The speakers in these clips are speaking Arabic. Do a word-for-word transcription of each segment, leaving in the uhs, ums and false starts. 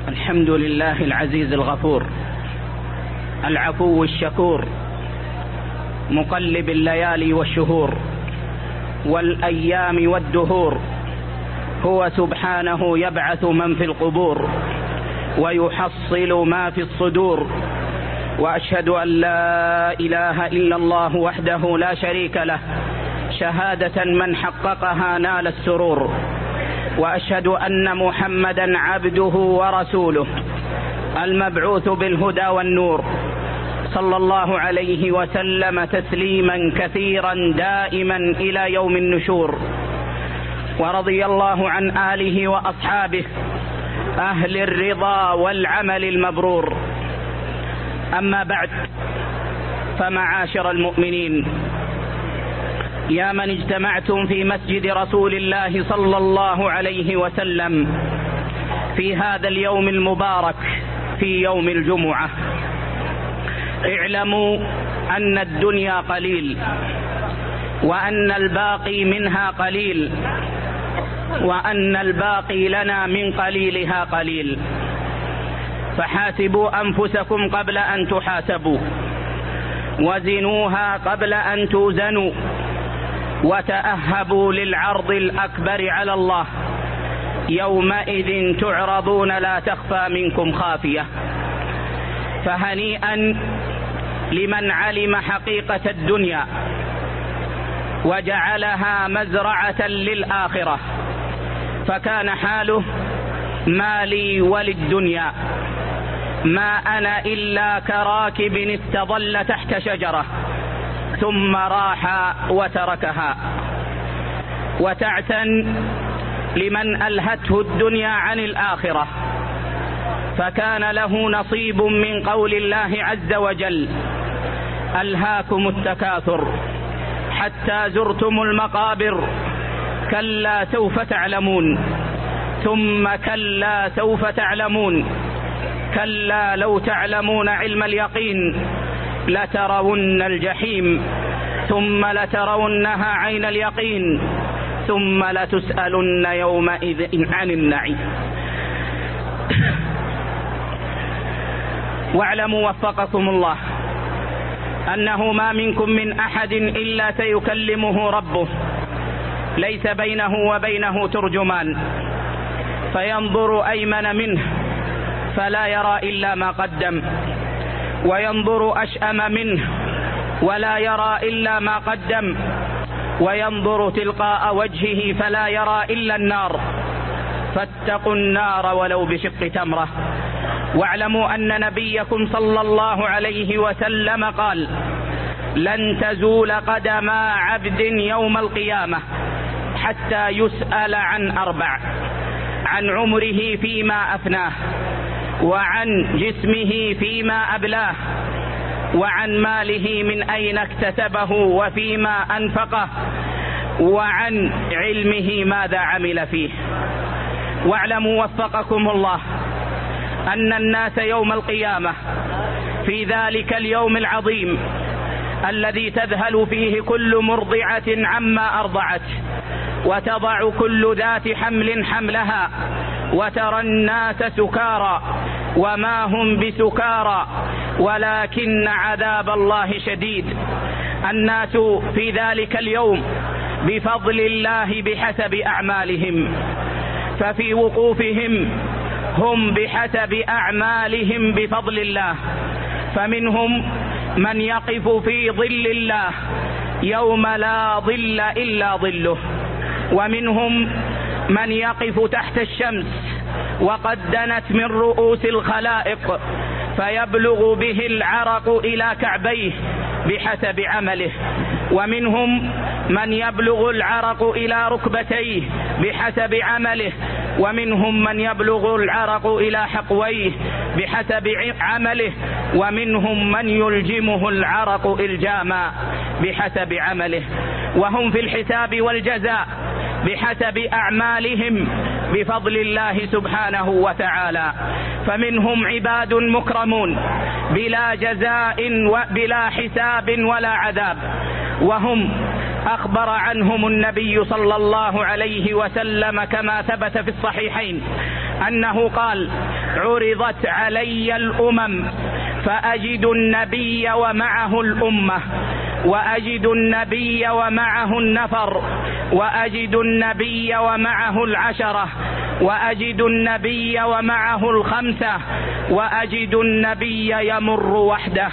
الحمد لله العزيز الغفور العفو الشكور مقلب الليالي والشهور والأيام والدهور. هو سبحانه يبعث من في القبور ويحصل ما في الصدور. وأشهد أن لا إله إلا الله وحده لا شريك له شهادة من حققها نال السرور. وأشهد أن محمدا عبده ورسوله المبعوث بالهدى والنور، صلى الله عليه وسلم تسليما كثيرا دائما إلى يوم النشور. ورضي الله عن آله وأصحابه أهل الرضا والعمل المبرور. أما بعد، فمعاشر المؤمنين، يا من اجتمعتم في مسجد رسول الله صلى الله عليه وسلم في هذا اليوم المبارك، في يوم الجمعة، اعلموا أن الدنيا قليل، وأن الباقي منها قليل، وأن الباقي لنا من قليلها قليل. فحاسبوا أنفسكم قبل أن تحاسبوا، وزنوها قبل أن توزنوا، وتأهبوا للعرض الأكبر على الله. يومئذ تعرضون لا تخفى منكم خافية. فهنيئا لمن علم حقيقة الدنيا وجعلها مزرعة للآخرة، فكان حاله: ما لي وللدنيا، ما أنا إلا كراكب استظل تحت شجرة ثم راح وتركها. وتعسا لمن ألهته الدنيا عن الآخرة، فكان له نصيب من قول الله عز وجل: ألهاكم التكاثر حتى زرتم المقابر، كلا سوف تعلمون، ثم كلا سوف تعلمون، كلا لو تعلمون علم اليقين لترون الجحيم، ثم لترونها عين اليقين، ثم لتسألن يومئذ عن النعيم. واعلموا وفقكم الله أنه ما منكم من أحد إلا سيكلمه ربه، ليس بينه وبينه ترجمان، فينظر أيمن منه فلا يرى إلا ما قدم، وينظر أشأم منه ولا يرى إلا ما قدم، وينظر تلقاء وجهه فلا يرى إلا النار. فاتقوا النار ولو بشق تمرة. واعلموا أن نبيكم صلى الله عليه وسلم قال: لن تزول قدما عبد يوم القيامة حتى يسأل عن أربع: عن عمره فيما أفناه، وعن جسمه فيما أبلاه، وعن ماله من أين اكتسبه وفيما أنفقه، وعن علمه ماذا عمل فيه. واعلموا وفقكم الله أن الناس يوم القيامة في ذلك اليوم العظيم الذي تذهل فيه كل مرضعة عما أرضعت، وتضع كل ذات حمل حملها، وترى الناس سكارى وما هم بسكارى ولكن عذاب الله شديد. الناس في ذلك اليوم بفضل الله بحسب أعمالهم، ففي وقوفهم هم بحسب أعمالهم بفضل الله. فمنهم من يقف في ظل الله يوم لا ظل إلا ظله، ومنهم من يقف تحت الشمس وقد دنت من رؤوس الخلائق فيبلغ به العرق إلى كعبيه بحسب عمله، ومنهم من يبلغ العرق إلى ركبتيه بحسب عمله، ومنهم من يبلغ العرق إلى حقويه بحسب عمله، ومنهم من يلجمه العرق إلجاما بحسب عمله. وهم في الحساب والجزاء بحسب أعمالهم بفضل الله سبحانه وتعالى. فمنهم عباد مكرمون بلا جزاء وبلا حساب ولا عذاب، وهم أخبر عنهم النبي صلى الله عليه وسلم كما ثبت في الصحيحين أنه قال: عرضت علي الأمم فأجد النبي ومعه الأمة، وأجد النبي ومعه النفر، وأجد النبي ومعه العشرة، وأجد النبي ومعه الخمسة، وأجد النبي يمر وحده،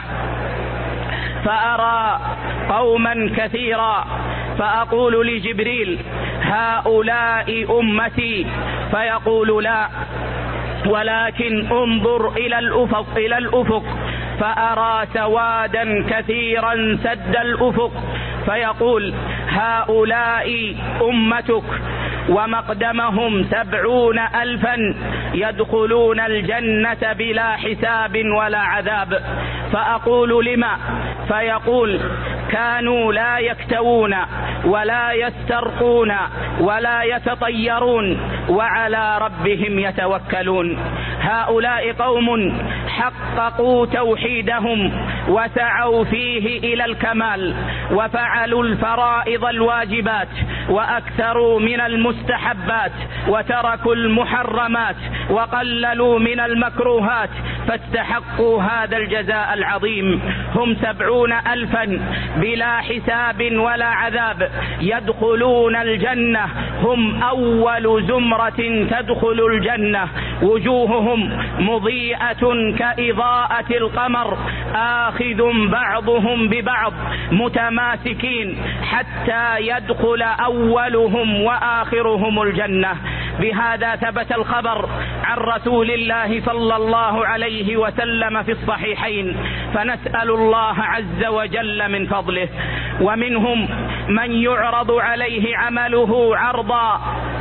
فأرى قوما كثيرا فأقول لجبريل: هؤلاء أمتي، فيقول: لا، ولكن انظر إلى الأفق إلى الأفق فأرى سوادا كثيرا سد الأفق، فيقول: هؤلاء أمتك، ومقدمهم سبعون ألفا يدخلون الجنة بلا حساب ولا عذاب. فأقول: لما؟ فيقول: كانوا لا يكتوون ولا يسترقون ولا يتطيرون وعلى ربهم يتوكلون. هؤلاء قوم حققوا توحيدهم وسعوا فيه إلى الكمال، وفعلوا الفرائض الواجبات، وأكثروا من المستحبات، وتركوا المحرمات، وقللوا من المكروهات، فاستحقوا هذا الجزاء العظيم. هم سبعون ألفا بلا حساب ولا عذاب يدخلون الجنة، هم أول زمرة تدخل الجنة، وجوههم مضيئة كإضاءة القمر، آخذ بعضهم ببعض متماسكين حتى يدخل أولهم وآخرهم الجنة. بهذا ثبت الخبر عن رسول الله صلى الله عليه وسلم في الصحيحين، فنسأل الله عز وجل من فضله. ومنهم من يعرض عليه عمله عرضا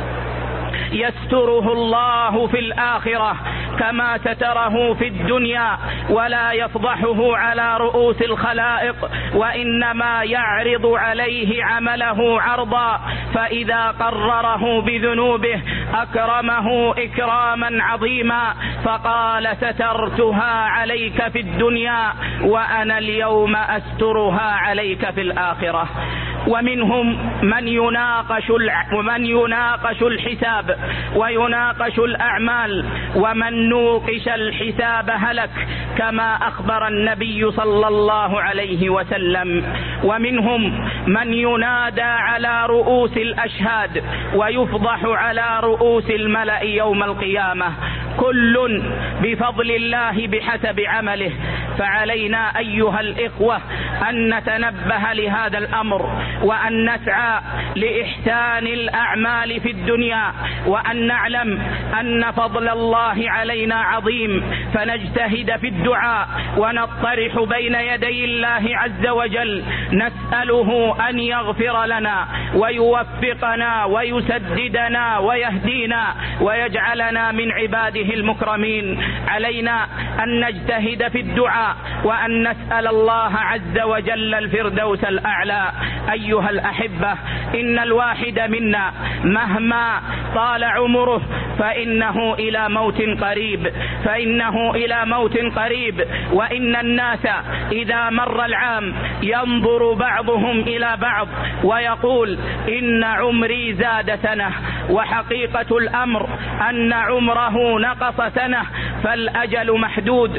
يستره الله في الآخرة كما ستره في الدنيا، ولا يفضحه على رؤوس الخلائق، وإنما يعرض عليه عمله عرضا، فإذا قرره بذنوبه أكرمه إكراما عظيما، فقال: سترتها عليك في الدنيا وأنا اليوم أسترها عليك في الآخرة. ومنهم من يناقش ومن يناقش الحساب ويناقش الأعمال، ومن نوقش الحساب هلك، كما أخبر النبي صلى الله عليه وسلم. ومنهم من ينادى على رؤوس الأشهاد ويفضح على رؤوس الملأ يوم القيامة، كل بفضل الله بحسب عمله. فعلينا أيها الإخوة أن نتنبه لهذا الأمر، وأن نسعى لإحسان الأعمال في الدنيا، وأن نعلم أن فضل الله علينا عظيم، فنجتهد في الدعاء ونطرح بين يدي الله عز وجل، نسأله أن يغفر لنا ويوفقنا ويسددنا ويهدينا ويجعلنا من عباده المكرمين. علينا أن نجتهد في الدعاء وأن نسأل الله عز وجل الفردوس الأعلى. أيها الأحبة، إن الواحد منا مهما طال عمره فإنه إلى موت قريب، فإنه إلى موت قريب. وإن الناس إذا مر العام ينظر بعضهم إلى بعض ويقول: إن عمري زاد سنة، وحقيقة الأمر أن عمره نقص سنة، فالأجل محدود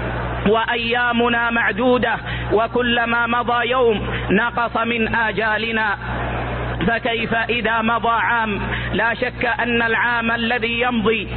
وأيامنا معدودة، وكلما مضى يوم نقص من آجالنا، فكيف إذا مضى عام؟ لا شك أن العام الذي يمضي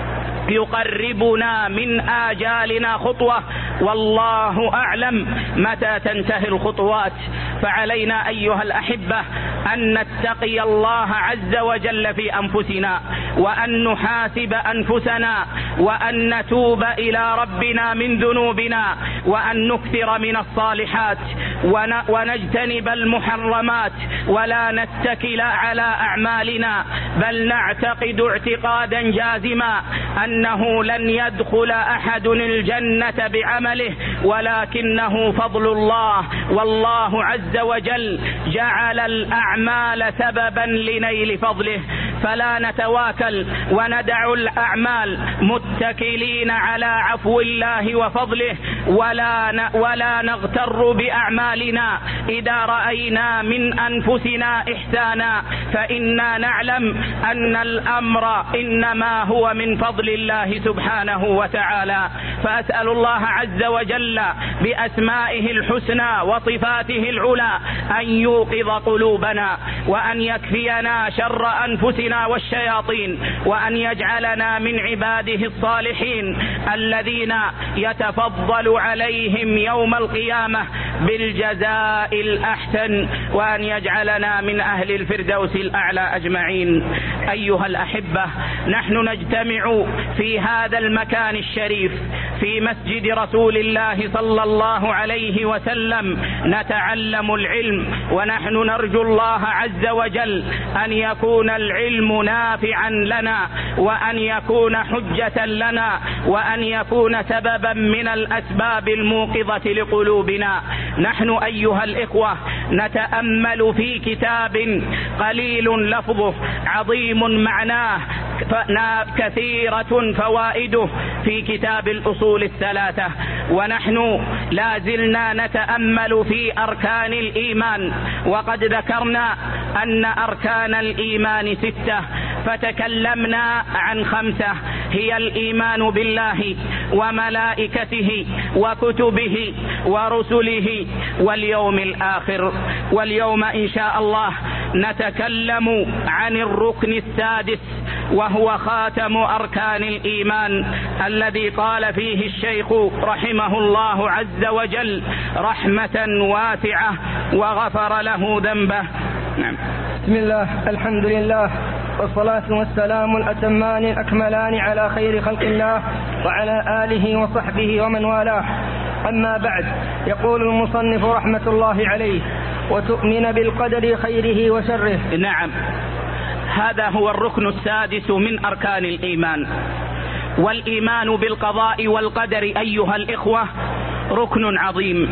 يقربنا من آجالنا خطوة، والله أعلم متى تنتهي الخطوات. فعلينا أيها الأحبة أن نتقي الله عز وجل في أنفسنا، وأن نحاسب أنفسنا، وأن نتوب إلى ربنا من ذنوبنا، وأن نكثر من الصالحات ونجتنب المحرمات، ولا نتكل على أعمالنا، بل نعتقد اعتقادا جازما أنه لن يدخل أحد الجنة بعمله، ولكنه فضل الله، والله عز وجل جعل الأعمال سببا لنيل فضله. فلا نتواكل وندع الأعمال متكلين على عفو الله وفضله، ولا ولا نغتر بأعمالنا إذا رأينا من أنفسنا إحسانا، فإنا نعلم أن الأمر إنما هو من فضل الله سبحانه وتعالى. فأسأل الله عز وجل بأسمائه الحسنى وصفاته العلى أن يوقظ قلوبنا، وأن يكفينا شر أنفسنا والشياطين، وأن يجعلنا من عباده الصالحين الذين يتفضل عليهم يوم القيامة بالجزاء الأحسن، وأن يجعلنا من أهل الفردوس الأعلى أجمعين. أيها الأحبة، نحن نجتمع في هذا المكان الشريف في مسجد رسول الله صلى الله عليه وسلم نتعلم العلم، ونحن نرجو الله عز وجل أن يكون العلم نافعا لنا، وأن يكون حجة لنا، وأن يكون سببا من الأسباب الموقظة لقلوبنا. نحن أيها الإخوة نتأمل في كتاب قليل لفظه عظيم معناه كثيرة فوائده في كتاب الأصول الثلاثة، ونحن لا زلنا نتأمل في أركان الإيمان، وقد ذكرنا أن أركان الإيمان ستة، فتكلمنا عن خمسة هي الإيمان بالله وملائكته وكتبه ورسله واليوم الآخر. واليوم إن شاء الله نتكلم عن الركن السادس، وهو خاتم أركان الإيمان الذي قال فيه الشيخ رحمه الله عز وجل رحمة واسعة وغفر له ذنبه. نعم. بسم الله، الحمد لله، والصلاة والسلام الأتمان الأكملان على خير خلق الله وعلى آله وصحبه ومن والاه. أما بعد، يقول المصنف رحمة الله عليه: وتؤمن بالقدر خيره وشره. نعم، هذا هو الركن السادس من أركان الإيمان. والإيمان بالقضاء والقدر أيها الإخوة ركن عظيم،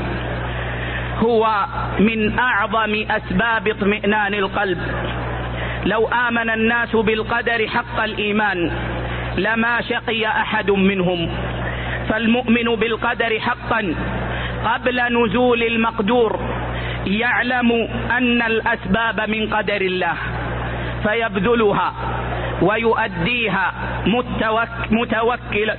هو من أعظم أسباب اطمئنان القلب. لو آمن الناس بالقدر حق الإيمان لما شقي أحد منهم. فالمؤمن بالقدر حقا قبل نزول المقدور يعلم أن الأسباب من قدر الله، فيبذلها ويؤديها متوكلا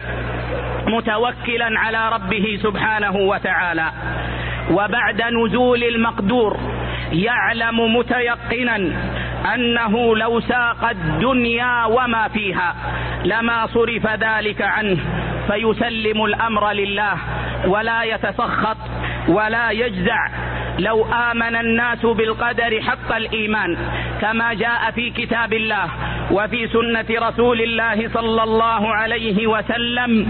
متوكلا على ربه سبحانه وتعالى. وبعد نزول المقدور يعلم متيقنا أنه لو ساق الدنيا وما فيها لما صرف ذلك عنه، فيسلم الأمر لله ولا يتسخط ولا يجزع. لو آمن الناس بالقدر حق الإيمان كما جاء في كتاب الله وفي سنة رسول الله صلى الله عليه وسلم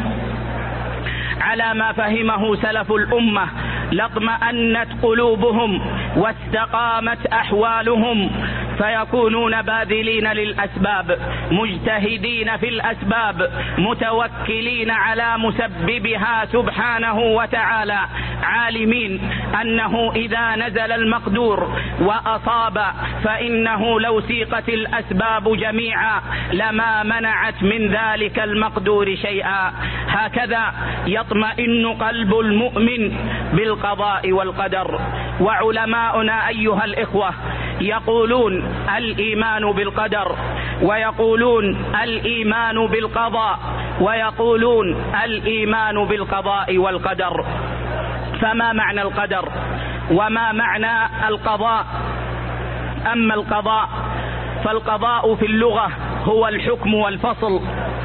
على ما فهمه سلف الأمة لاطمأنت قلوبهم واستقامت أحوالهم، فيكونون باذلين للأسباب مجتهدين في الأسباب متوكلين على مسببها سبحانه وتعالى، عالمين أنه إذا نزل المقدور وأصاب فإنه لو سيقت الأسباب جميعا لما منعت من ذلك المقدور شيئا. هكذا يطمئن قلب المؤمن بالقضاء والقدر. وعلماؤنا أيها الإخوة يقولون الإيمان بالقدر، ويقولون الإيمان بالقضاء، ويقولون الإيمان بالقضاء والقدر. فما معنى القدر وما معنى القضاء؟ أما القضاء فالقضاء في اللغة هو الحكم والفصل،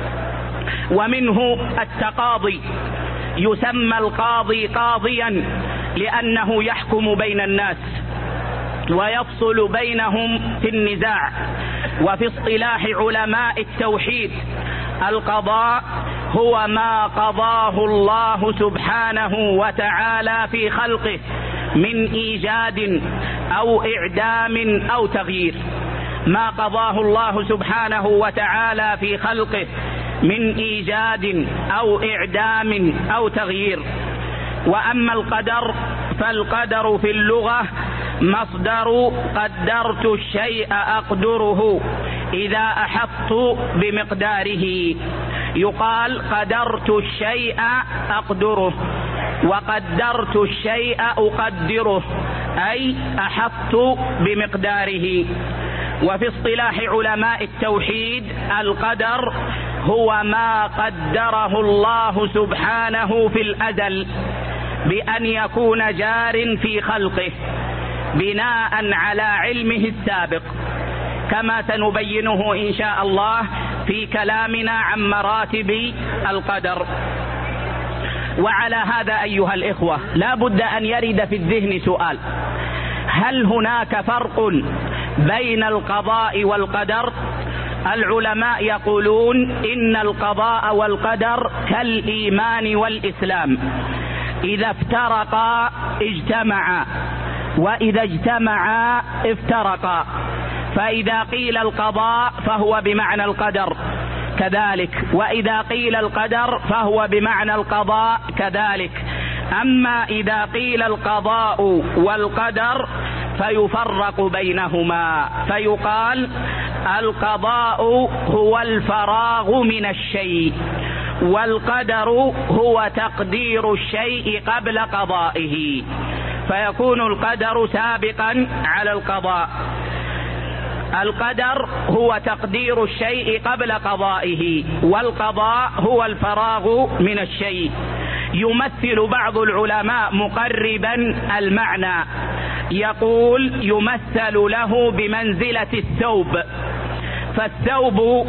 ومنه التقاضي. يسمى القاضي قاضيا لأنه يحكم بين الناس ويفصل بينهم في النزاع. وفي اصطلاح علماء التوحيد القضاء هو ما قضاه الله سبحانه وتعالى في خلقه من إيجاد أو إعدام أو تغيير، ما قضاه الله سبحانه وتعالى في خلقه من إيجاد أو إعدام أو تغيير. وأما القدر فالقدر في اللغة مصدر قدرت الشيء أقدره إذا أحطت بمقداره. يقال قدرت الشيء أقدره، وقدرت الشيء أقدره، أي أحطت بمقداره. وفي اصطلاح علماء التوحيد القدر هو ما قدره الله سبحانه في الأزل بأن يكون جار في خلقه بناء على علمه السابق، كما سنبينه إن شاء الله في كلامنا عن مراتب القدر. وعلى هذا أيها الإخوة لا بد أن يرد في الذهن سؤال: هل هناك فرق بين القضاء والقدر؟ العلماء يقولون إن القضاء والقدر كالإيمان والإسلام، إذا افترقا اجتمعا، وإذا اجتمعا افترقا. فإذا قيل القضاء فهو بمعنى القدر كذلك، وإذا قيل القدر فهو بمعنى القضاء كذلك. أما إذا قيل القضاء والقدر فيفرق بينهما، فيقال القضاء هو الفراغ من الشيء، والقدر هو تقدير الشيء قبل قضائه، فيكون القدر سابقا على القضاء. القدر هو تقدير الشيء قبل قضائه، والقضاء هو الفراغ من الشيء. يمثل بعض العلماء مقربا المعنى، يقول يمثل له بمنزلة الثوب، فالثوب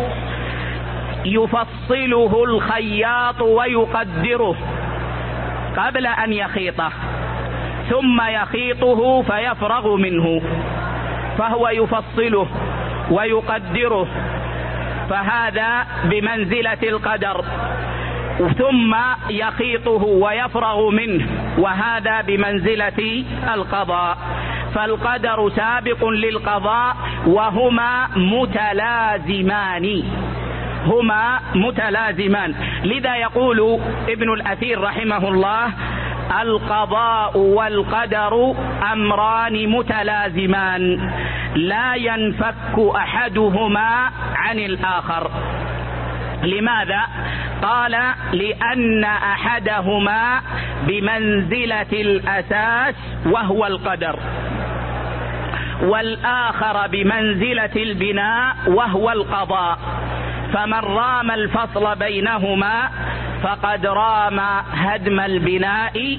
يفصله الخياط ويقدره قبل أن يخيطه، ثم يخيطه فيفرغ منه، فهو يفصله ويقدره، فهذا بمنزلة القدر. ثم يخيطه ويفرغ منه، وهذا بمنزلة القضاء. فالقدر سابق للقضاء وهما متلازمان، هما متلازمان. لذا يقول ابن الأثير رحمه الله: القضاء والقدر أمران متلازمان لا ينفك أحدهما عن الآخر. لماذا؟ قال: لأن أحدهما بمنزلة الأساس وهو القدر، والآخر بمنزلة البناء وهو القضاء، فمن رام الفصل بينهما فقد رام هدم البناء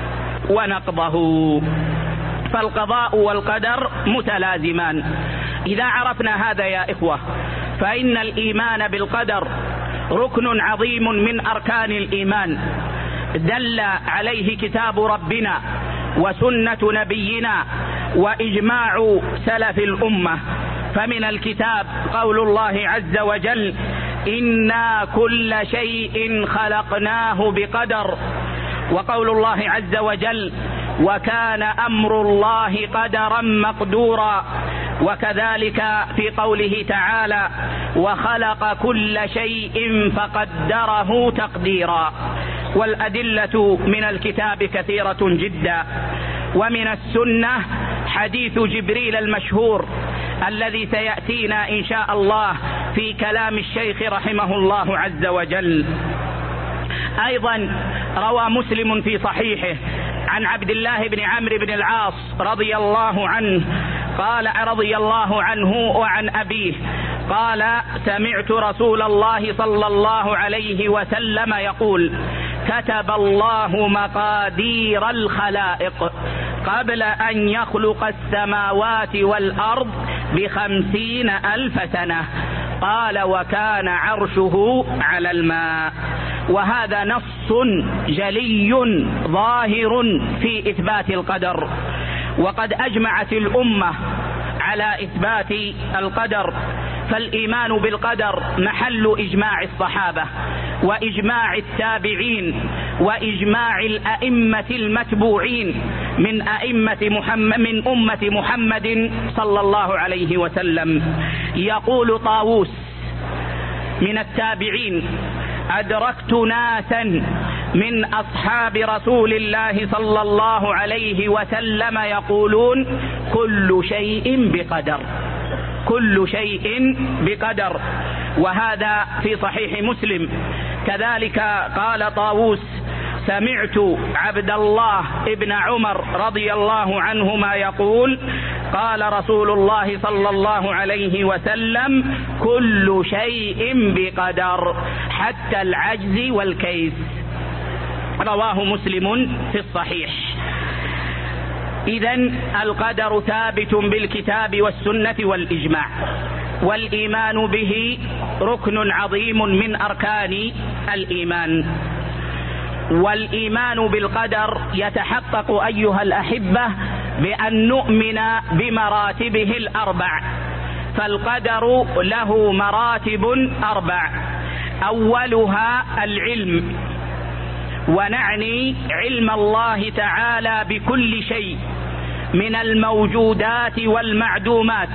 ونقضه. فالقضاء والقدر متلازمان. إذا عرفنا هذا يا إخوة فإن الإيمان بالقدر ركن عظيم من أركان الإيمان، دل عليه كتاب ربنا وسنة نبينا وإجماع سلف الأمة. فمن الكتاب قول الله عز وجل: إنا كل شيء خلقناه بقدر. وقول الله عز وجل: وكان أمر الله قدرا مقدورا. وكذلك في قوله تعالى: وخلق كل شيء فقدره تقديرا. والأدلة من الكتاب كثيرة جدا. ومن السنة حديث جبريل المشهور الذي سيأتينا إن شاء الله في كلام الشيخ رحمه الله عز وجل. أيضا روى مسلم في صحيحه عن عبد الله بن عمرو بن العاص رضي الله عنه قال رضي الله عنه وعن أبيه قال: سمعت رسول الله صلى الله عليه وسلم يقول: كتب الله مقادير الخلائق قبل أن يخلق السماوات والأرض بخمسين ألف سنة. قال: وكان عرشه على الماء. وهذا نص جلي ظاهر في إثبات القدر، وقد أجمعت الأمة على إثبات القدر. فالإيمان بالقدر محل إجماع الصحابة وإجماع التابعين وإجماع الأئمة المتبوعين من أئمة محمد من أمة محمد صلى الله عليه وسلم. يقول طاووس من التابعين: أدركت ناسا من أصحاب رسول الله صلى الله عليه وسلم يقولون: كل شيء بقدر، كل شيء بقدر. وهذا في صحيح مسلم. كذلك قال طاووس: سمعت عبد الله ابن عمر رضي الله عنهما يقول: قال رسول الله صلى الله عليه وسلم: كل شيء بقدر حتى العجز والكيس. رواه مسلم في الصحيح. إذن القدر ثابت بالكتاب والسنة والإجماع، والإيمان به ركن عظيم من أركان الإيمان. والإيمان بالقدر يتحقق أيها الأحبة بأن نؤمن بمراتبه الأربع، فالقدر له مراتب أربع. أولها العلم، ونعني علم الله تعالى بكل شيء من الموجودات والمعدومات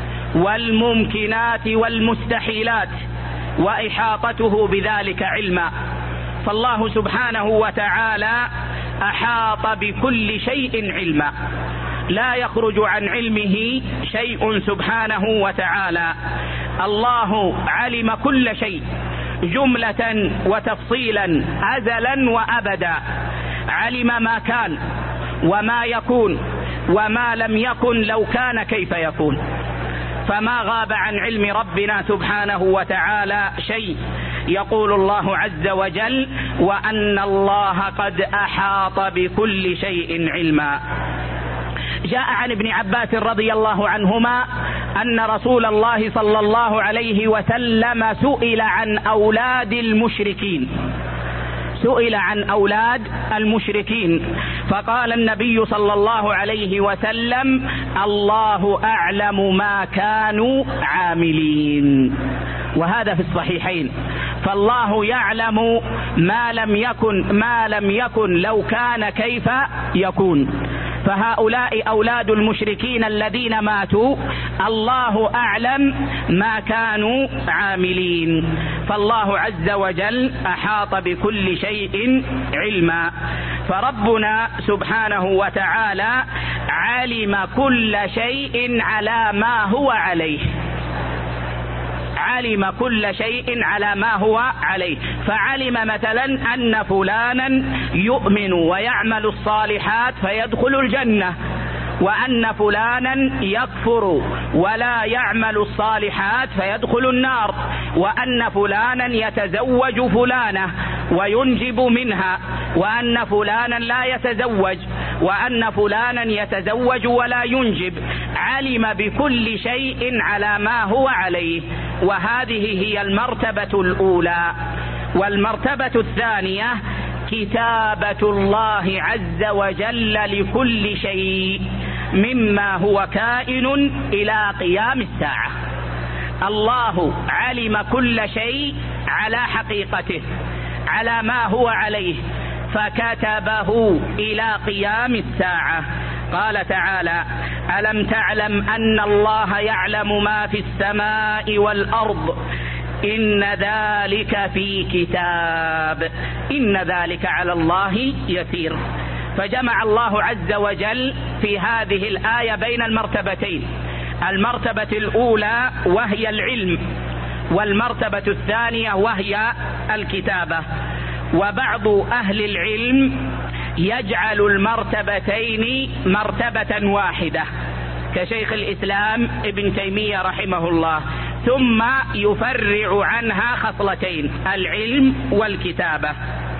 والممكنات والمستحيلات، وإحاطته بذلك علما. فالله سبحانه وتعالى أحاط بكل شيء علما، لا يخرج عن علمه شيء سبحانه وتعالى. الله علم كل شيء جملة وتفصيلا أزلا وأبدا، علم ما كان وما يكون وما لم يكن لو كان كيف يكون، فما غاب عن علم ربنا سبحانه وتعالى شيء. يقول الله عز وجل: وأن الله قد أحاط بكل شيء علما. جاء عن ابن عباس رضي الله عنهما أن رسول الله صلى الله عليه وسلم سئل عن أولاد المشركين سئل عن أولاد المشركين فقال النبي صلى الله عليه وسلم: الله أعلم ما كانوا عاملين. وهذا في الصحيحين. فالله يعلم ما لم يكن ما لم يكن لو كان كيف يكون. فهؤلاء أولاد المشركين الذين ماتوا الله أعلم ما كانوا عاملين، فالله عز وجل أحاط بكل شيء علما. فربنا سبحانه وتعالى علم كل شيء على ما هو عليه، علم كل شيء على ما هو عليه. فعلم مثلا أن فلانا يؤمن ويعمل الصالحات فيدخل الجنة، وأن فلانا يكفر ولا يعمل الصالحات فيدخل النار، وأن فلانا يتزوج فلانة وينجب منها، وأن فلانا لا يتزوج، وأن فلانا يتزوج ولا ينجب. علم بكل شيء على ما هو عليه، وهذه هي المرتبة الأولى. والمرتبة الثانية كتابة الله عز وجل لكل شيء مما هو كائن إلى قيام الساعة. الله علم كل شيء على حقيقته، على ما هو عليه، فكتبه إلى قيام الساعة. قال تعالى: ألم تعلم أن الله يعلم ما في السماء والأرض إن ذلك في كتاب إن ذلك على الله يسير. فجمع الله عز وجل في هذه الآية بين المرتبتين، المرتبة الأولى وهي العلم، والمرتبة الثانية وهي الكتابة. وبعض أهل العلم يجعل المرتبتين مرتبة واحدة كشيخ الإسلام ابن تيمية رحمه الله، ثم يفرع عنها خصلتين: العلم والكتابة.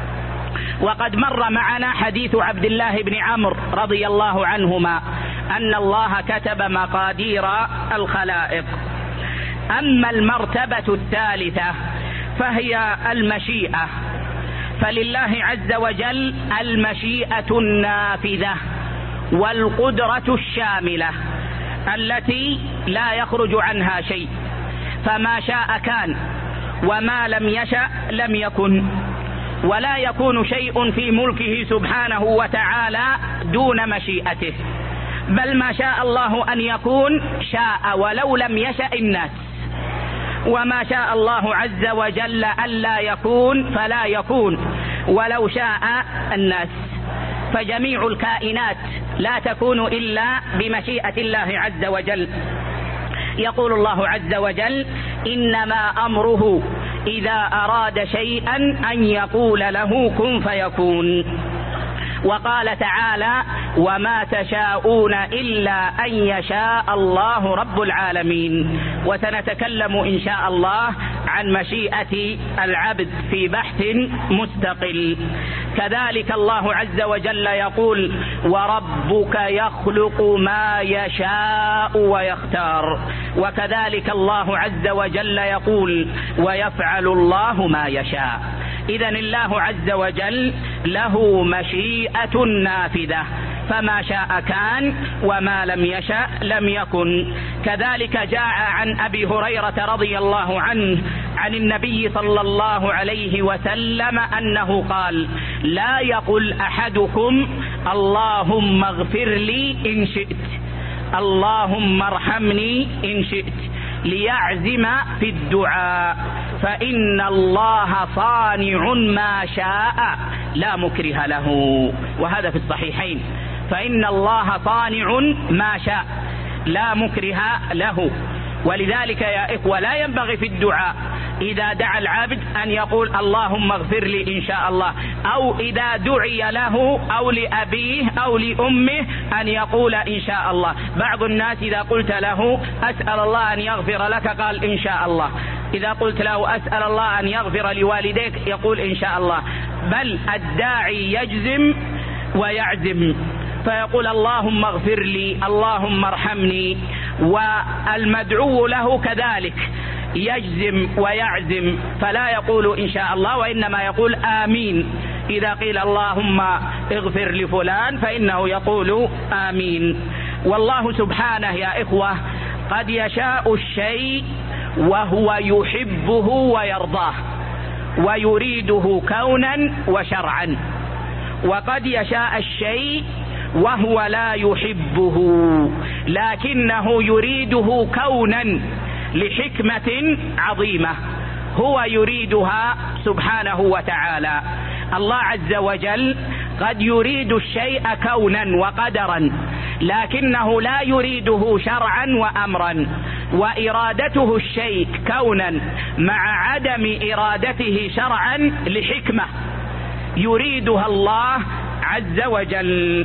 وقد مر معنا حديث عبد الله بن عمرو رضي الله عنهما أن الله كتب مقادير الخلائق. أما المرتبة الثالثة فهي المشيئة، فلله عز وجل المشيئة النافذة والقدرة الشاملة التي لا يخرج عنها شيء، فما شاء كان وما لم يشأ لم يكن، ولا يكون شيء في ملكه سبحانه وتعالى دون مشيئته، بل ما شاء الله أن يكون شاء ولو لم يشأ الناس، وما شاء الله عز وجل ألا يكون فلا يكون ولو شاء الناس. فجميع الكائنات لا تكون إلا بمشيئة الله عز وجل. يقول الله عز وجل: إنما أمره إذا أراد شيئا أن يقول له كن فيكون. وقال تعالى وما تشاءون إلا أن يشاء الله رب العالمين. وسنتكلم إن شاء الله عن مشيئة العبد في بحث مستقل. كذلك الله عز وجل يقول وربك يخلق ما يشاء ويختار. وكذلك الله عز وجل يقول ويفعل الله ما يشاء. إذن الله عز وجل له مشيئة نافذة، فما شاء كان وما لم يشأ لم يكن. كذلك جاء عن أبي هريرة رضي الله عنه عن النبي صلى الله عليه وسلم أنه قال لا يقل أحدكم اللهم اغفر لي إن شئت، اللهم ارحمني إن شئت، ليعزم في الدعاء، فإن الله صانع ما شاء لا مكره له. وهذا في الصحيحين، فإن الله صانع ما شاء لا مكره له. ولذلك يا إخوة لا ينبغي في الدعاء إذا دعا العبد أن يقول اللهم اغفر لي إن شاء الله، أو إذا دعي له أو لأبيه أو لأمه أن يقول إن شاء الله. بعض الناس إذا قلت له أسأل الله أن يغفر لك قال إن شاء الله، إذا قلت له أسأل الله أن يغفر لوالديك يقول إن شاء الله. بل الداعي يجزم ويعزم فيقول اللهم اغفر لي، اللهم ارحمني. والمدعو له كذلك يجزم ويعزم، فلا يقول إن شاء الله وإنما يقول آمين. إذا قيل اللهم اغفر لفلان فإنه يقول آمين. والله سبحانه يا إخوة قد يشاء الشيء وهو يحبه ويرضاه ويريده كونا وشرعا، وقد يشاء الشيء وهو لا يحبه لكنه يريده كونا لحكمة عظيمة هو يريدها سبحانه وتعالى. الله عز وجل قد يريد الشيء كونا وقدرا لكنه لا يريده شرعا وأمرا، وإرادته الشيء كونا مع عدم إرادته شرعا لحكمة يريدها الله عز وجل.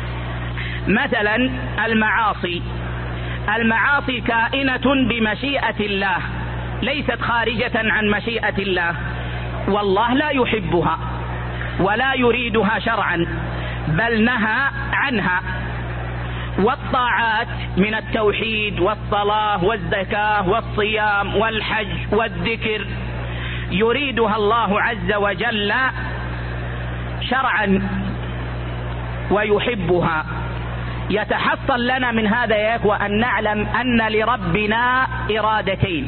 مثلا المعاصي، المعاصي كائنة بمشيئة الله ليست خارجة عن مشيئة الله، والله لا يحبها ولا يريدها شرعا بل نهى عنها. والطاعات من التوحيد والصلاة والزكاة والصيام والحج والذكر يريدها الله عز وجل شرعا ويحبها. يتحصل لنا من هذا يا إخوة أن نعلم أن لربنا إرادتين.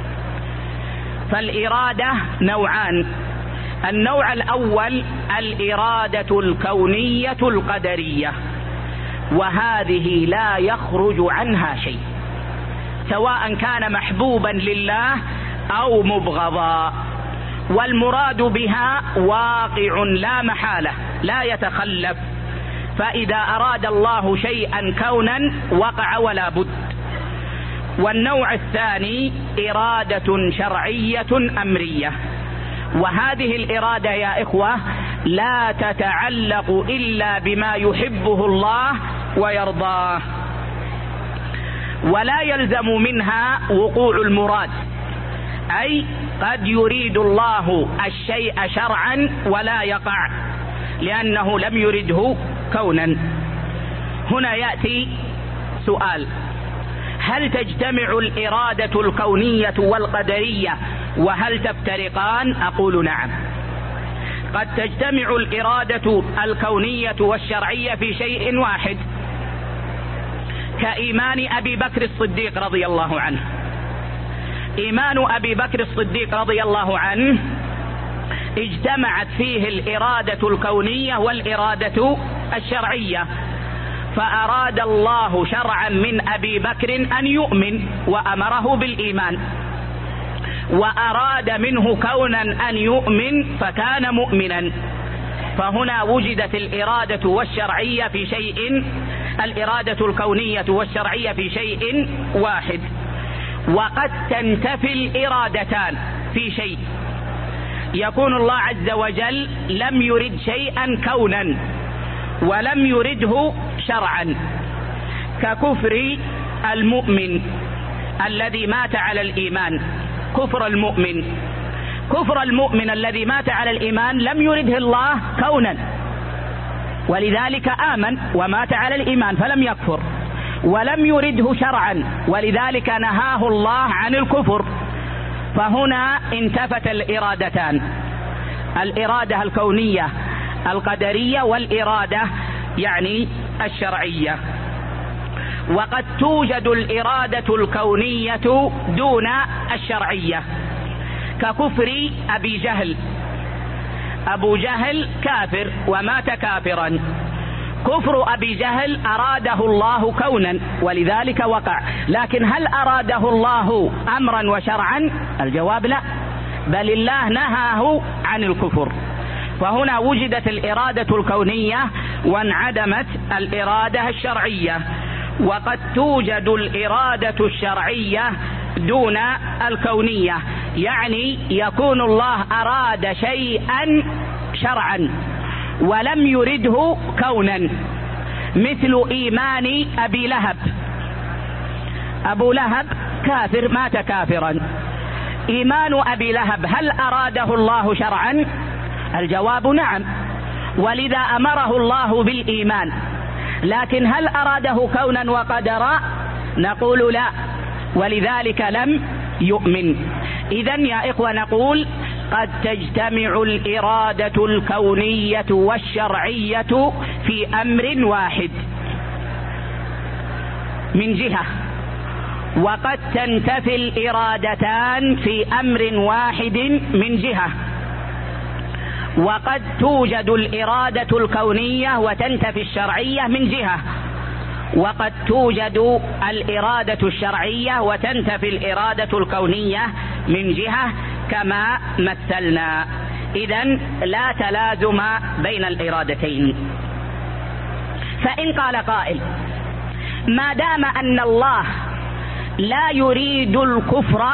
فالإرادة نوعان، النوع الأول الإرادة الكونية القدرية، وهذه لا يخرج عنها شيء سواء كان محبوبا لله أو مبغضا، والمراد بها واقع لا محالة لا يتخلف. فإذا أراد الله شيئا كونا وقع ولا بد. والنوع الثاني إرادة شرعية أمرية، وهذه الإرادة يا إخوة لا تتعلق إلا بما يحبه الله ويرضاه، ولا يلزم منها وقوع المراد، أي قد يريد الله الشيء شرعا ولا يقع لأنه لم يرده كونا. هنا يأتي سؤال: هل تجتمع الإرادة الكونية والقدرية وهل تفترقان؟ أقول نعم، قد تجتمع الإرادة الكونية والشرعية في شيء واحد، كإيمان أبي بكر الصديق رضي الله عنه. إيمان أبي بكر الصديق رضي الله عنه اجتمعت فيه الإرادة الكونية والإرادة الشرعية، فأراد الله شرعا من أبي بكر أن يؤمن وأمره بالإيمان، وأراد منه كونا أن يؤمن فكان مؤمنا. فهنا وجدت الإرادة والشرعية في شيء، الإرادة الكونية والشرعية في شيء واحد. وقد تنتفي الإرادتان، في شيء يكون الله عز وجل لم يرد شيئا كونا ولم يرده شرعا، ككفر المؤمن الذي مات على الإيمان. كفر المؤمن كفر المؤمن الذي مات على الإيمان لم يرده الله كونا، ولذلك آمن ومات على الإيمان فلم يكفر، ولم يرده شرعا ولذلك نهاه الله عن الكفر. فهنا انتفت الإرادتان، الإرادة الكونية القدرية والإرادة يعني الشرعية. وقد توجد الإرادة الكونية دون الشرعية، ككفر أبي جهل. أبو جهل كافر ومات كافرا، كفر أبي جهل أراده الله كونا ولذلك وقع، لكن هل أراده الله أمرا وشرعا؟ الجواب لا، بل الله نهاه عن الكفر. فهنا وجدت الإرادة الكونية وانعدمت الإرادة الشرعية. وقد توجد الإرادة الشرعية دون الكونية، يعني يكون الله أراد شيئا شرعا ولم يرده كونا، مثل إيمان أبي لهب. أبو لهب كافر مات كافرا، إيمان أبي لهب هل أراده الله شرعا؟ الجواب نعم، ولذا أمره الله بالإيمان، لكن هل أراده كونا وقدرا؟ نقول لا، ولذلك لم يؤمن. إذن يا إخوة نقول قد تجتمع الإرادة الكونية والشرعية في أمر واحد من جهة، وقد تنتفي الإرادتان في أمر واحد من جهة، وقد توجد الإرادة الكونية وتنتفي الشرعية من جهة، وقد توجد الإرادة الشرعية وتنتفي الإرادة الكونية من جهة كما مثلنا. إذن لا تلازم بين الإرادتين. فإن قال قائل ما دام أن الله لا يريد الكفر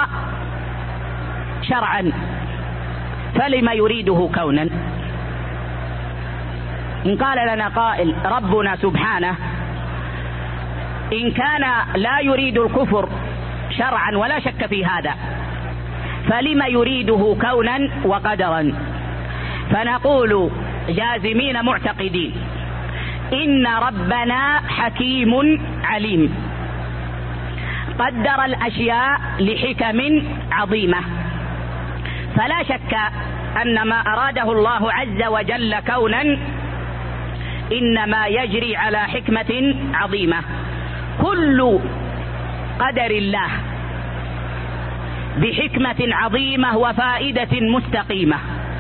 شرعا فلم يريده كونا؟ إن قال لنا قائل ربنا سبحانه إن كان لا يريد الكفر شرعا ولا شك في هذا، فلم يريده كونا وقدرا؟ فنقول جازمين معتقدين إن ربنا حكيم عليم، قدر الأشياء لحكم عظيمة، فلا شك أن ما أراده الله عز وجل كونا إنما يجري على حكمة عظيمة. كل قدر الله بحكمة عظيمة وفائدة مستقيمة.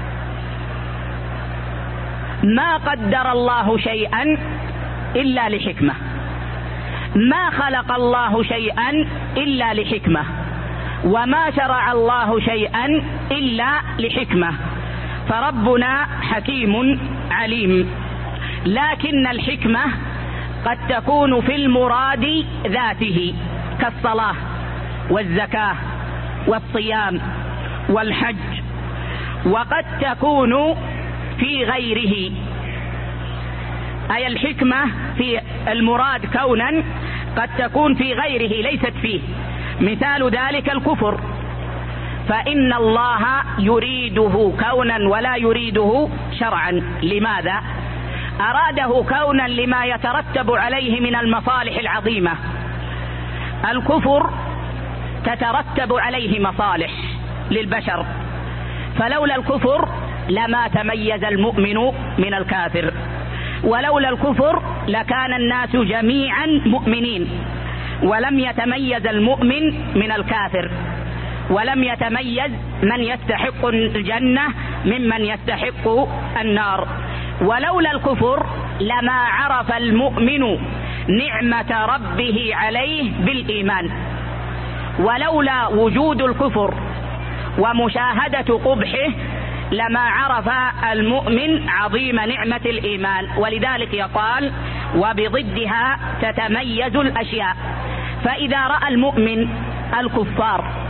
ما قدر الله شيئا إلا لحكمة، ما خلق الله شيئا إلا لحكمة، وما شرع الله شيئا إلا لحكمة. فربنا حكيم عليم، لكن الحكمة قد تكون في المراد ذاته كالصلاة والزكاة والصيام والحج، وقد تكون في غيره، أي الحكمة في المراد كونا قد تكون في غيره ليست فيه. مثال ذلك الكفر، فإن الله يريده كونا ولا يريده شرعا. لماذا؟ أراده كونا لما يترتب عليه من المصالح العظيمة. الكفر تترتب عليه مصالح للبشر، فلولا الكفر لما تميز المؤمن من الكافر، ولولا الكفر لكان الناس جميعا مؤمنين، ولم يتميز المؤمن من الكافر، ولم يتميز من يستحق الجنة ممن يستحق النار. ولولا الكفر لما عرف المؤمن نعمة ربه عليه بالإيمان، ولولا وجود الكفر ومشاهدة قبحه لما عرف المؤمن عظيم نعمة الإيمان. ولذلك يقال وبضدها تتميز الأشياء. فإذا رأى المؤمن الكفار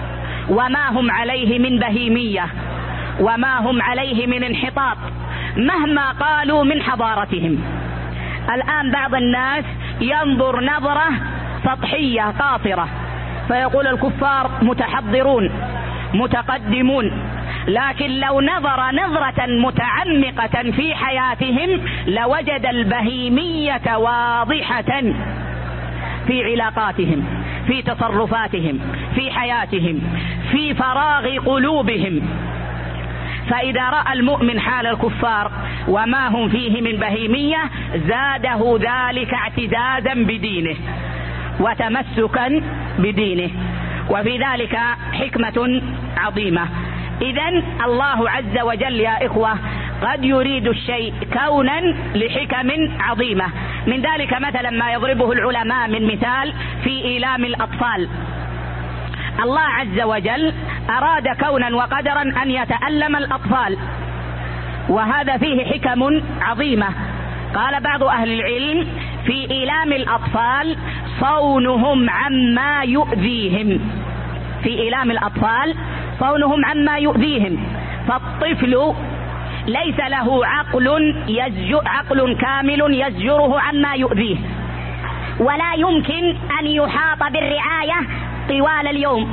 وما هم عليه من بهيمية وما هم عليه من انحطاط مهما قالوا من حضارتهم. الآن بعض الناس ينظر نظرة سطحية قاصرة فيقول الكفار متحضرون متقدمون، لكن لو نظر نظرة متعمقة في حياتهم لوجد البهيمية واضحة في علاقاتهم، في تصرفاتهم، في حياتهم، في فراغ قلوبهم. فإذا رأى المؤمن حال الكفار وما هم فيه من بهيمية زاده ذلك اعتزازا بدينه وتمسكا بدينه، وفي ذلك حكمة عظيمة. إذن الله عز وجل يا إخوة قد يريد الشيء كونا لحكم عظيمة، من ذلك مثلا ما يضربه العلماء من مثال في إيلام الأطفال. الله عز وجل أراد كونا وقدرا أن يتألم الأطفال، وهذا فيه حكم عظيمة. قال بعض أهل العلم في إيلام الأطفال صونهم عما يؤذيهم، في إيلام الأطفال صونهم عما يؤذيهم. فالطفل ليس له عقل يزجر عقل كامل يزجره عما يؤذيه، ولا يمكن أن يحاط بالرعاية طوال اليوم،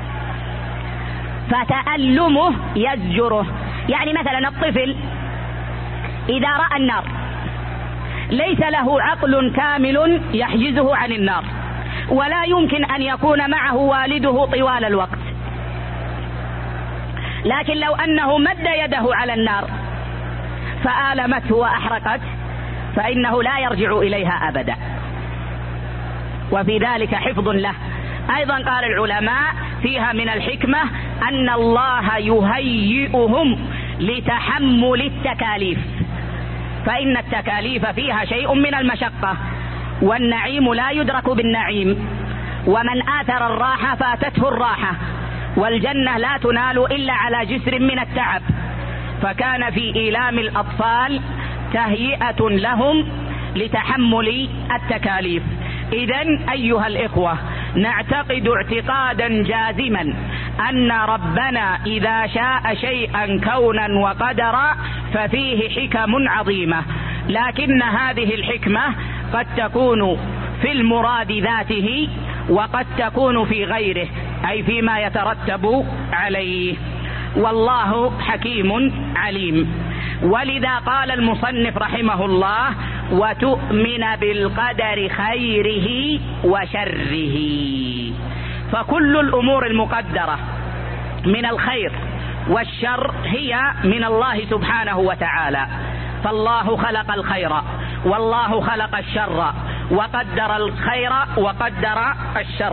فتألمه يزجره. يعني مثلا الطفل إذا رأى النار ليس له عقل كامل يحجزه عن النار، ولا يمكن أن يكون معه والده طوال الوقت، لكن لو أنه مد يده على النار فآلمته وأحرقت فإنه لا يرجع إليها أبدا، وفي ذلك حفظ له. أيضا قال العلماء فيها من الحكمة أن الله يهيئهم لتحمل التكاليف، فإن التكاليف فيها شيء من المشقة، والنعيم لا يدرك بالنعيم، ومن آثر الراحة فاتته الراحة، والجنة لا تنال إلا على جسر من التعب. فكان في إيلام الأطفال تهيئة لهم لتحمل التكاليف. إذن أيها الإخوة نعتقد اعتقادا جازما أن ربنا إذا شاء شيئا كونا وقدرا ففيه حكم عظيمة، لكن هذه الحكمة قد تكون في المراد ذاته وقد تكون في غيره، أي فيما يترتب عليه. والله حكيم عليم. ولذا قال المصنف رحمه الله وتؤمن بالقدر خيره وشره. فكل الأمور المقدرة من الخير والشر هي من الله سبحانه وتعالى، فالله خلق الخير والله خلق الشر وقدر الخير وقدر الشر.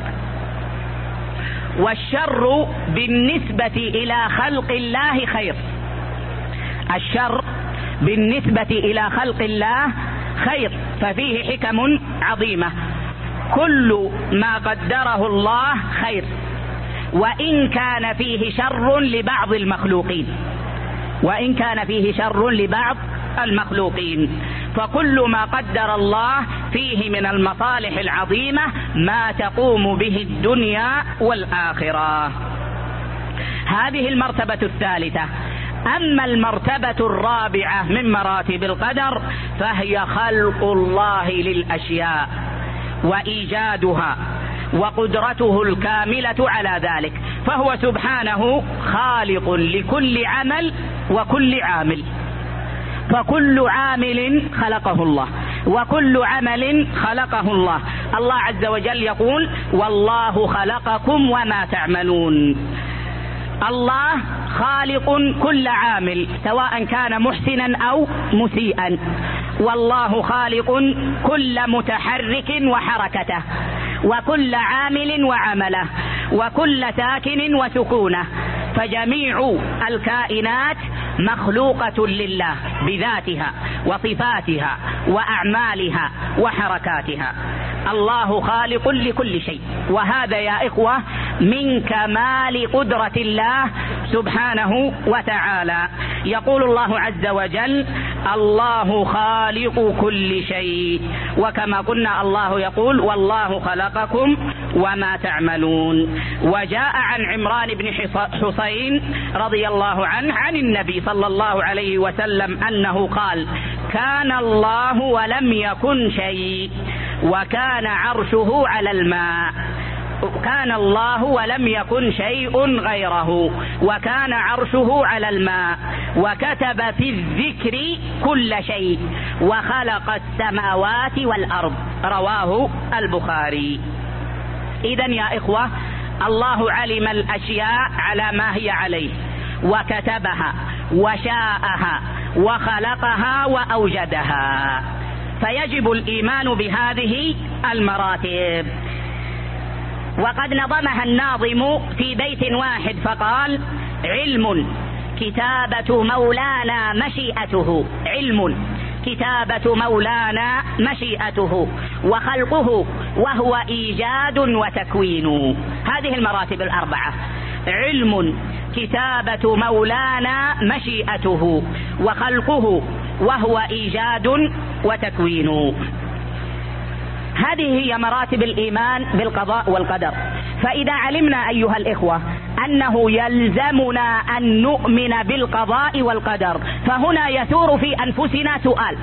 والشر بالنسبة إلى خلق الله خير، الشر بالنسبة إلى خلق الله خير، ففيه حكم عظيمة. كل ما قدره الله خير، وإن كان فيه شر لبعض المخلوقين، وإن كان فيه شر لبعض المخلوقين، فكل ما قدر الله فيه من المصالح العظيمة ما تقوم به الدنيا والآخرة. هذه المرتبة الثالثة. أما المرتبة الرابعة من مراتب القدر فهي خلق الله للأشياء وإيجادها وقدرته الكاملة على ذلك، فهو سبحانه خالق لكل عمل وكل عامل، فكل عامل خلقه الله وكل عمل خلقه الله. الله عز وجل يقول والله خلقكم وما تعملون. الله خالق كل عامل سواء كان محسنا أو مسيئا، والله خالق كل متحرك وحركته وكل عامل وعمله وكل ساكن وسكونه، فجميع الكائنات مخلوقة لله بذاتها وصفاتها وأعمالها وحركاتها. الله خالق لكل شيء، وهذا يا إخوة من كمال قدرة الله سبحانه وتعالى. يقول الله عز وجل الله خالق كل شيء، وكما قلنا الله يقول والله خلقكم وما تعملون. وجاء عن عمران بن حسين رضي الله عنه عن النبي صلى الله عليه وسلم أنه قال: كان الله ولم يكن شيء وكان عرشه على الماء. كان الله ولم يكن شيء غيره وكان عرشه على الماء، وكتب في الذكر كل شيء وخلق السماوات والأرض. رواه البخاري. إذن يا إخوة، الله علم الأشياء على ما هي عليه وكتبها وشاءها وخلقها وأوجدها، فيجب الإيمان بهذه المراتب. وقد نظمها الناظم في بيت واحد فقال: علم كتابة مولانا مشيئته، علم كتابة مولانا مشيئته، وخلقه وهو إيجاد وتكوين. هذه المراتب الأربعة: علم كتابة مولانا مشيئته، وخلقه وهو إيجاد وتكوين. هذه هي مراتب الإيمان بالقضاء والقدر. فإذا علمنا أيها الإخوة أنه يلزمنا أن نؤمن بالقضاء والقدر، فهنا يثور في أنفسنا سؤال،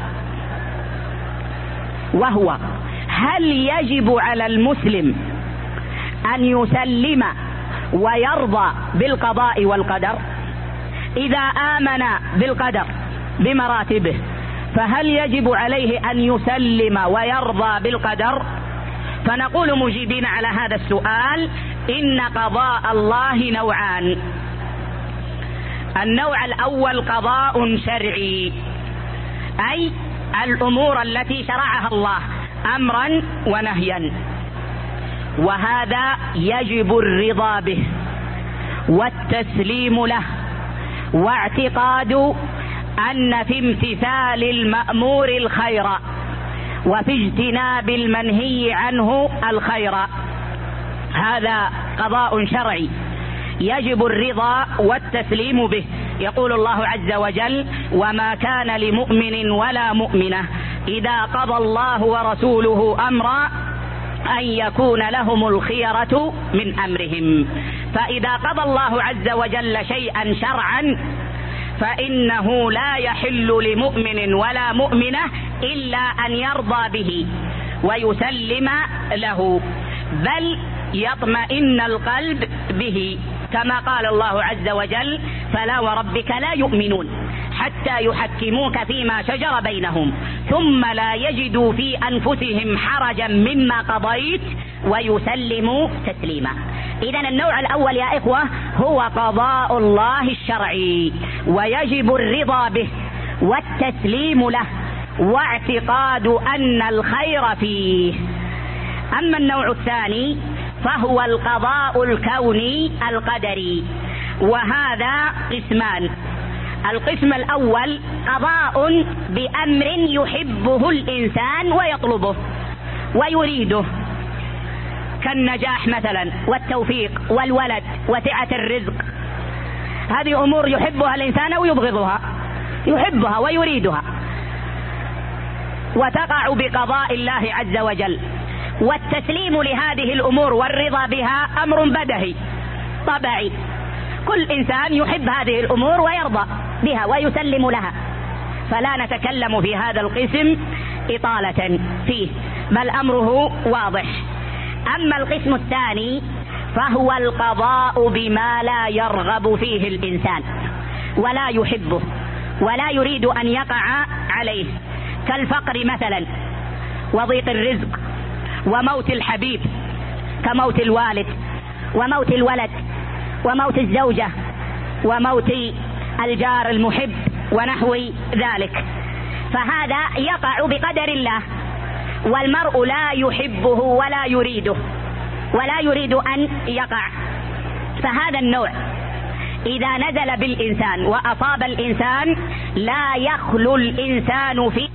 وهو: هل يجب على المسلم أن يسلم ويرضى بالقضاء والقدر؟ إذا آمن بالقدر بمراتبه، فهل يجب عليه أن يسلم ويرضى بالقدر؟ فنقول مجيبين على هذا السؤال: إن قضاء الله نوعان. النوع الأول قضاء شرعي، أي الأمور التي شرعها الله أمرا ونهيا، وهذا يجب الرضا به والتسليم له، واعتقاد أن في امتثال المأمور الخير وفي اجتناب المنهي عنه الخير. هذا قضاء شرعي يجب الرضا والتسليم به. يقول الله عز وجل: وما كان لمؤمن ولا مؤمنة إذا قضى الله ورسوله أمرا أن يكون لهم الخيرة من أمرهم. فإذا قضى الله عز وجل شيئا شرعا فإنه لا يحل لمؤمن ولا مؤمنة إلا أن يرضى به ويسلم له، بل يطمئن القلب به، كما قال الله عز وجل: فلا وربك لا يؤمنون حتى يحكموك فيما شجر بينهم ثم لا يجدوا في أنفسهم حرجا مما قضيت ويسلموا تسليما. إذن النوع الأول يا إخوة هو قضاء الله الشرعي، ويجب الرضا به والتسليم له واعتقاد أن الخير فيه. أما النوع الثاني فهو القضاء الكوني القدري، وهذا قسمان. القسم الأول قضاء بأمر يحبه الإنسان ويطلبه ويريده، كالنجاح مثلا والتوفيق والولد وسعة الرزق. هذه أمور يحبها الإنسان ويبغضها، يحبها ويريدها، وتقع بقضاء الله عز وجل. والتسليم لهذه الأمور والرضا بها أمر بدهي طبيعي، كل إنسان يحب هذه الأمور ويرضى بها ويسلم لها، فلا نتكلم في هذا القسم إطالة فيه، بل أمره واضح. أما القسم الثاني فهو القضاء بما لا يرغب فيه الإنسان ولا يحبه ولا يريد أن يقع عليه، كالفقر مثلا وضيق الرزق وموت الحبيب، كموت الوالد وموت الولد وموت الزوجة وموت الجار المحب ونحو ذلك، فهذا يقع بقدر الله، والمرء لا يحبه ولا يريده ولا يريد أن يقع. فهذا النوع إذا نزل بالإنسان وأصاب الإنسان لا يخلو الإنسان فيه